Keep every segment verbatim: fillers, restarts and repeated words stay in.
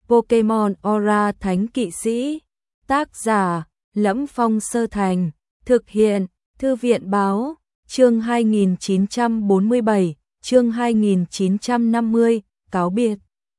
Pokemon Aura Thánh Kỵ Sĩ. Tác giả: Lẫm Phong Sơ Thành. Thực hiện: Thư viện báo. Chương hai nghìn chín trăm bốn mươi bảy, chương hai nghìn chín trăm năm mươi, cáo biệt.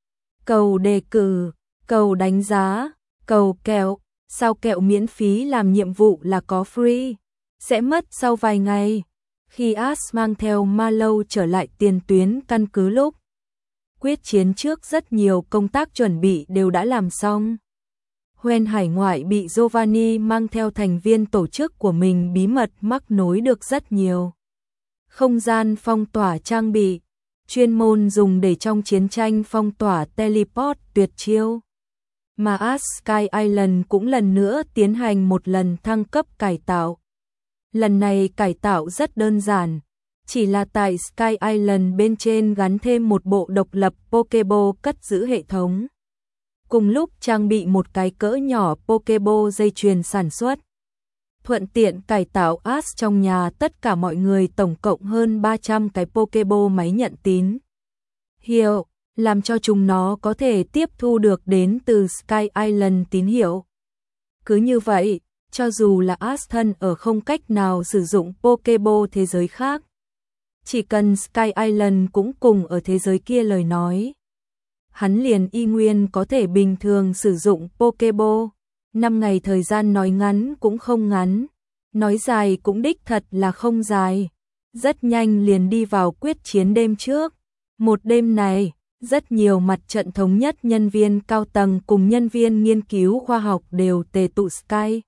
Cầu đề cử, cầu đánh giá, cầu kẹo. Sao kẹo miễn phí làm nhiệm vụ là có free? Sẽ mất sau vài ngày. Khi Ash mang theo Mallow trở lại tiền tuyến căn cứ lúc quyết chiến trước, rất nhiều công tác chuẩn bị đều đã làm xong. Hoen hải ngoại bị Giovanni mang theo thành viên tổ chức của mình bí mật mắc nối được rất nhiều không gian phong tỏa trang bị, chuyên môn dùng để trong chiến tranh phong tỏa teleport tuyệt chiêu. Mà Ash Sky Island cũng lần nữa tiến hành một lần thăng cấp cải tạo. Lần này cải tạo rất đơn giản, chỉ là tại Sky Island bên trên gắn thêm một bộ độc lập Pokeball cất giữ hệ thống. Cùng lúc trang bị một cái cỡ nhỏ Pokeball dây chuyền sản xuất. Thuận tiện cải tạo Ash trong nhà tất cả mọi người tổng cộng hơn ba trăm cái Pokeball máy nhận tín hiệu, làm cho chúng nó có thể tiếp thu được đến từ Sky Island tín hiệu. Cứ như vậy, cho dù là Ash thân ở không cách nào sử dụng Pokeball thế giới khác, chỉ cần Sky Island cũng cùng ở thế giới kia lời nói, hắn liền y nguyên có thể bình thường sử dụng Pokeball. Năm ngày thời gian nói ngắn cũng không ngắn, nói dài cũng đích thật là không dài. Rất nhanh liền đi vào quyết chiến đêm trước. Một đêm này, rất nhiều mặt trận thống nhất nhân viên cao tầng cùng nhân viên nghiên cứu khoa học đều tề tụ Sky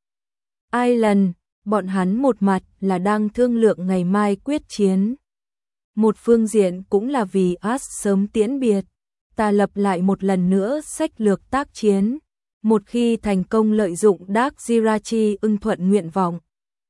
Island. Bọn hắn một mặt là đang thương lượng ngày mai quyết chiến. Một phương diện cũng là vì Ash sớm tiễn biệt, ta lập lại một lần nữa sách lược tác chiến. Một khi thành công lợi dụng Dark Jirachi ưng thuận nguyện vọng,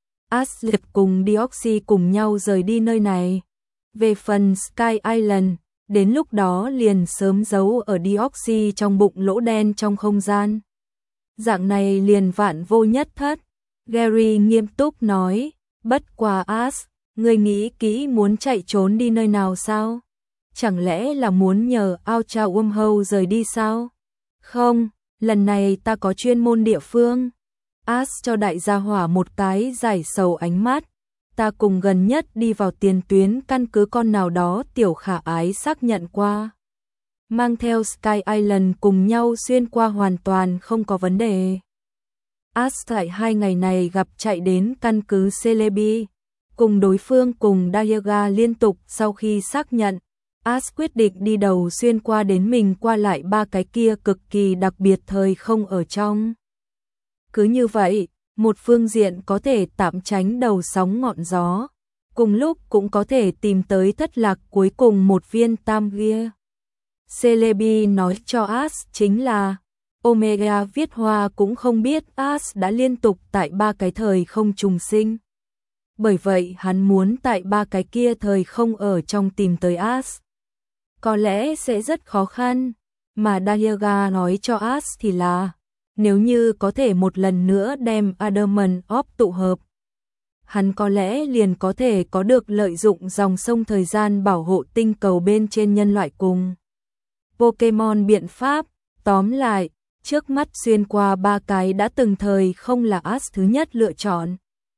Ash liệt cùng Deoxy cùng nhau rời đi nơi này. Về phần Sky Island, đến lúc đó liền sớm giấu ở Deoxy trong bụng lỗ đen trong không gian. Dạng này liền vạn vô nhất thất. Gary nghiêm túc nói, bất quá Ash, ngươi nghĩ kỹ muốn chạy trốn đi nơi nào sao? Chẳng lẽ là muốn nhờ Ultra Wormhole rời đi sao? Không, lần này ta có chuyên môn địa phương. Ash cho đại gia hỏa một cái giải sầu ánh mắt. Ta cùng gần nhất đi vào tiền tuyến căn cứ con nào đó tiểu khả ái xác nhận qua. Mang theo Sky Island cùng nhau xuyên qua hoàn toàn không có vấn đề. Ash tại hai ngày này gặp chạy đến căn cứ Celebi, cùng đối phương cùng Dialga liên tục. Sau khi xác nhận, Ash quyết định đi đầu xuyên qua đến mình qua lại ba cái kia cực kỳ đặc biệt thời không ở trong. Cứ như vậy, một phương diện có thể tạm tránh đầu sóng ngọn gió, cùng lúc cũng có thể tìm tới thất lạc cuối cùng một viên tam gia. Celebi nói cho Ash chính là Omega viết hoa cũng không biết Ash đã liên tục tại ba cái thời không trùng sinh. Bởi vậy hắn muốn tại ba cái kia thời không ở trong tìm tới Ash, có lẽ sẽ rất khó khăn. Mà Dialga nói cho Ash thì là nếu như có thể một lần nữa đem Adamant Orb tụ hợp, hắn có lẽ liền có thể có được lợi dụng dòng sông thời gian bảo hộ tinh cầu bên trên nhân loại cùng Pokemon biện pháp. Tóm lại, trước mắt xuyên qua ba cái đã từng thời không là Ash thứ nhất lựa chọn.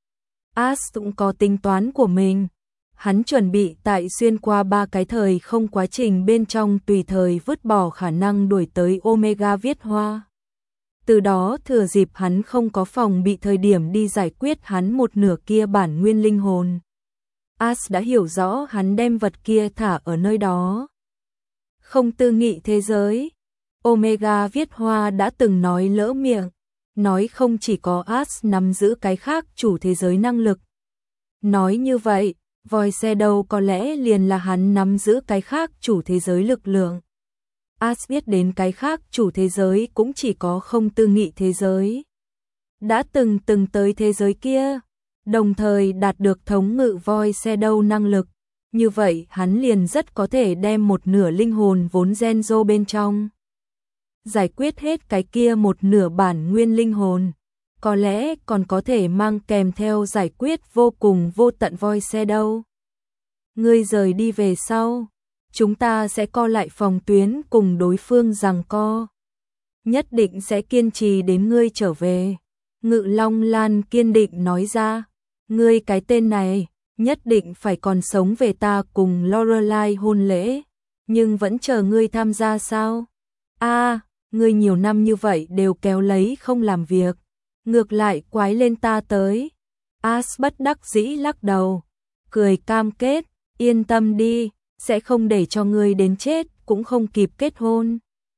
Ash cũng có tính toán của mình. Hắn chuẩn bị tại xuyên qua ba cái thời không quá trình bên trong tùy thời vứt bỏ khả năng đuổi tới Omega viết hoa. Từ đó thừa dịp hắn không có phòng bị thời điểm đi giải quyết hắn một nửa kia bản nguyên linh hồn. Ash đã hiểu rõ hắn đem vật kia thả ở nơi đó. Không tư nghị thế giới. Omega viết hoa đã từng nói lỡ miệng, nói không chỉ có Ash nắm giữ cái khác chủ thế giới năng lực. Nói như vậy, Void Shadow có lẽ liền là hắn nắm giữ cái khác chủ thế giới lực lượng. Ash biết đến cái khác chủ thế giới cũng chỉ có không tư nghị thế giới. Đã từng từng tới thế giới kia, đồng thời đạt được thống ngự Void Shadow năng lực. Như vậy hắn liền rất có thể đem một nửa linh hồn vốn Genzo bên trong, giải quyết hết cái kia một nửa bản nguyên linh hồn. Có lẽ còn có thể mang kèm theo giải quyết vô cùng vô tận Void Shadow. Ngươi rời đi về sau, chúng ta sẽ co lại phòng tuyến cùng đối phương giằng co. nhất định sẽ kiên trì đến ngươi trở về. Ngự Long Lan kiên định nói ra, ngươi cái tên này, nhất định phải còn sống về ta cùng Lorelai hôn lễ, nhưng vẫn chờ ngươi tham gia sao? A, à, ngươi nhiều năm như vậy đều kéo lấy không làm việc, ngược lại quái lên ta tới. As bất đắc dĩ lắc đầu, cười cam kết, yên tâm đi, sẽ không để cho ngươi đến chết cũng không kịp kết hôn.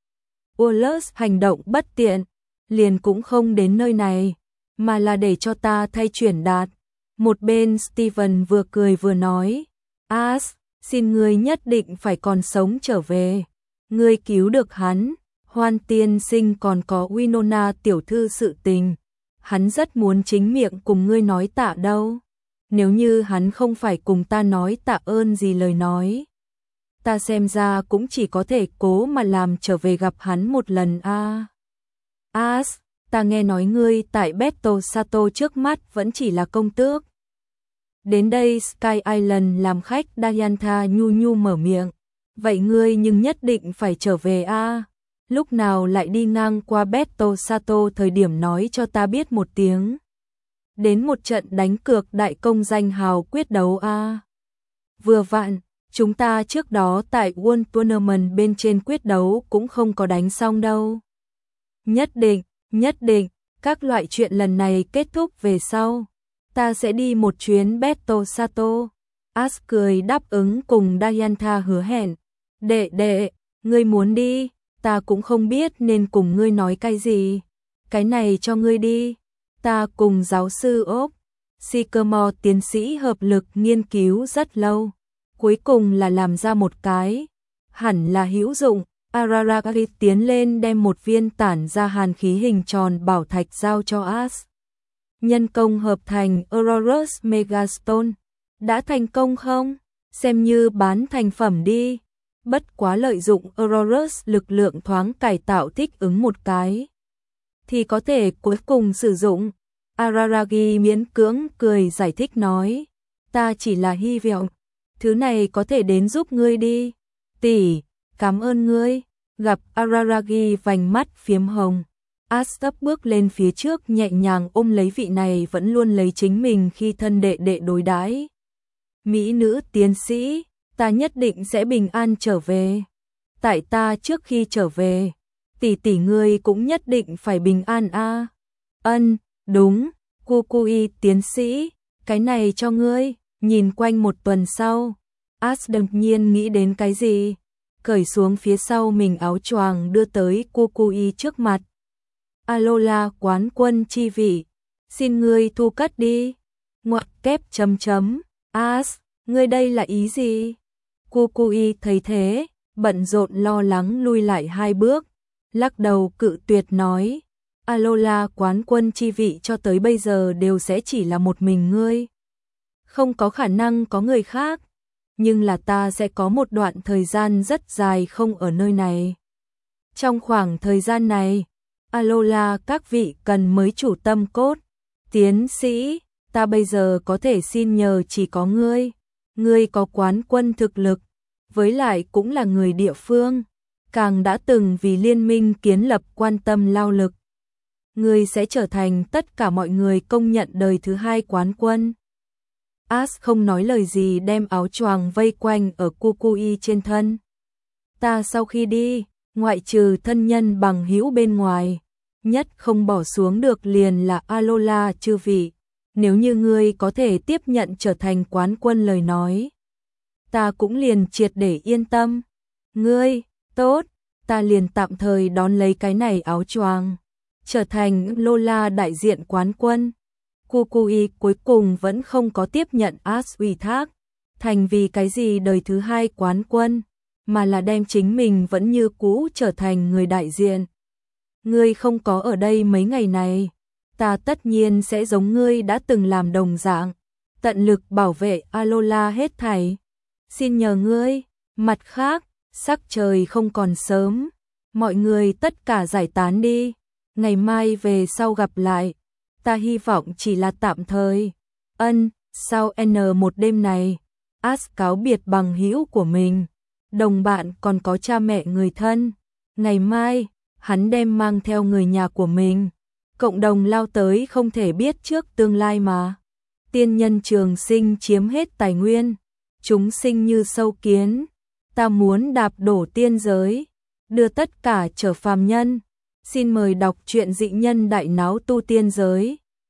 Wallace hành động bất tiện, liền cũng không đến nơi này, mà là để cho ta thay chuyển đạt. Một bên Steven vừa cười vừa nói, As, xin ngươi nhất định phải còn sống trở về. Ngươi cứu được hắn, Hoan tiên sinh còn có Winona tiểu thư sự tình. Hắn rất muốn chính miệng cùng ngươi nói tạ đâu. Nếu như hắn không phải cùng ta nói tạ ơn gì lời nói, ta xem ra cũng chỉ có thể cố mà làm trở về gặp hắn một lần a. À. As, ta nghe nói ngươi tại Beto Sato trước mắt vẫn chỉ là công tước. Đến đây Sky Island làm khách, Diantha nhu nhu mở miệng. Vậy ngươi nhưng nhất định phải trở về a. À. Lúc nào lại đi ngang qua Beto Sato thời điểm nói cho ta biết một tiếng. Đến một trận đánh cược đại công danh hào quyết đấu a. À. Vừa vặn, chúng ta trước đó tại World Tournament bên trên quyết đấu cũng không có đánh xong đâu. Nhất định, nhất định, các loại chuyện lần này kết thúc về sau, ta sẽ đi một chuyến Beto Sato. As cười đáp ứng cùng Diantha hứa hẹn. Đệ đệ, ngươi muốn đi, ta cũng không biết nên cùng ngươi nói cái gì. Cái này cho ngươi đi. Ta cùng giáo sư Ốc, Sycamore tiến sĩ hợp lực nghiên cứu rất lâu. Cuối cùng là làm ra một cái, hẳn là hữu dụng. Araragari tiến lên đem một viên tản ra hàn khí hình tròn bảo thạch giao cho As. Nhân công hợp thành Aurorus Megastone. Đã thành công không? Xem như bán thành phẩm đi. Bất quá lợi dụng Aurorus lực lượng thoáng cải tạo thích ứng một cái, thì có thể cuối cùng sử dụng. Araragi miễn cưỡng cười giải thích nói, ta chỉ là hy vọng thứ này có thể đến giúp ngươi đi. Tỷ, cảm ơn ngươi. Gặp Araragi vành mắt phiếm hồng, Astap bước lên phía trước nhẹ nhàng ôm lấy vị này vẫn luôn lấy chính mình khi thân đệ đệ đối đãi. Mỹ nữ tiến sĩ, ta nhất định sẽ bình an trở về. Tại ta trước khi trở về, tỷ tỷ ngươi cũng nhất định phải bình an a. À. Ân, đúng, Kukui tiến sĩ, cái này cho ngươi. Nhìn quanh một tuần sau, As đột nhiên nghĩ đến cái gì, cởi xuống phía sau mình áo choàng đưa tới Kukui trước mặt. Alola quán quân chi vị, xin ngươi thu cất đi. Ngoặc kép chấm chấm, As, ngươi đây là ý gì? Kukui thấy thế, bận rộn lo lắng lui lại hai bước, lắc đầu cự tuyệt nói, Alola quán quân chi vị cho tới bây giờ đều sẽ chỉ là một mình ngươi. Không có khả năng có người khác, nhưng là ta sẽ có một đoạn thời gian rất dài không ở nơi này. Trong khoảng thời gian này, Alola các vị cần mới chủ tâm cốt. Tiến sĩ, ta bây giờ có thể xin nhờ chỉ có ngươi. Ngươi có quán quân thực lực, với lại cũng là người địa phương, càng đã từng vì liên minh kiến lập quan tâm lao lực. Ngươi sẽ trở thành tất cả mọi người công nhận đời thứ hai quán quân. As không nói lời gì đem áo choàng vây quanh ở Kukui trên thân. Ta sau khi đi, ngoại trừ thân nhân bằng hữu bên ngoài, nhất không bỏ xuống được liền là Alola chư vị. Nếu như ngươi có thể tiếp nhận trở thành quán quân lời nói, ta cũng liền triệt để yên tâm. Ngươi, tốt, ta liền tạm thời đón lấy cái này áo choàng, trở thành Lola đại diện quán quân. Kukui cuối cùng vẫn không có tiếp nhận As ủy thác, thành vì cái gì đời thứ hai quán quân, mà là đem chính mình vẫn như cũ trở thành người đại diện. Ngươi không có ở đây mấy ngày này, ta tất nhiên sẽ giống ngươi đã từng làm đồng dạng, tận lực bảo vệ Alola hết thảy. Xin nhờ ngươi. Mặt khác, sắc trời không còn sớm, mọi người tất cả giải tán đi, ngày mai về sau gặp lại. Ta hy vọng chỉ là tạm thời. Ân, sau N một đêm này, As cáo biệt bằng hữu của mình, đồng bạn còn có cha mẹ người thân. Ngày mai, hắn đem mang theo người nhà của mình. Cộng đồng lao tới không thể biết trước tương lai mà. Tiên nhân trường sinh chiếm hết tài nguyên, chúng sinh như sâu kiến, ta muốn đạp đổ tiên giới, đưa tất cả trở phàm nhân. Xin mời đọc truyện Dị Nhân Đại Náo Tu Tiên Giới.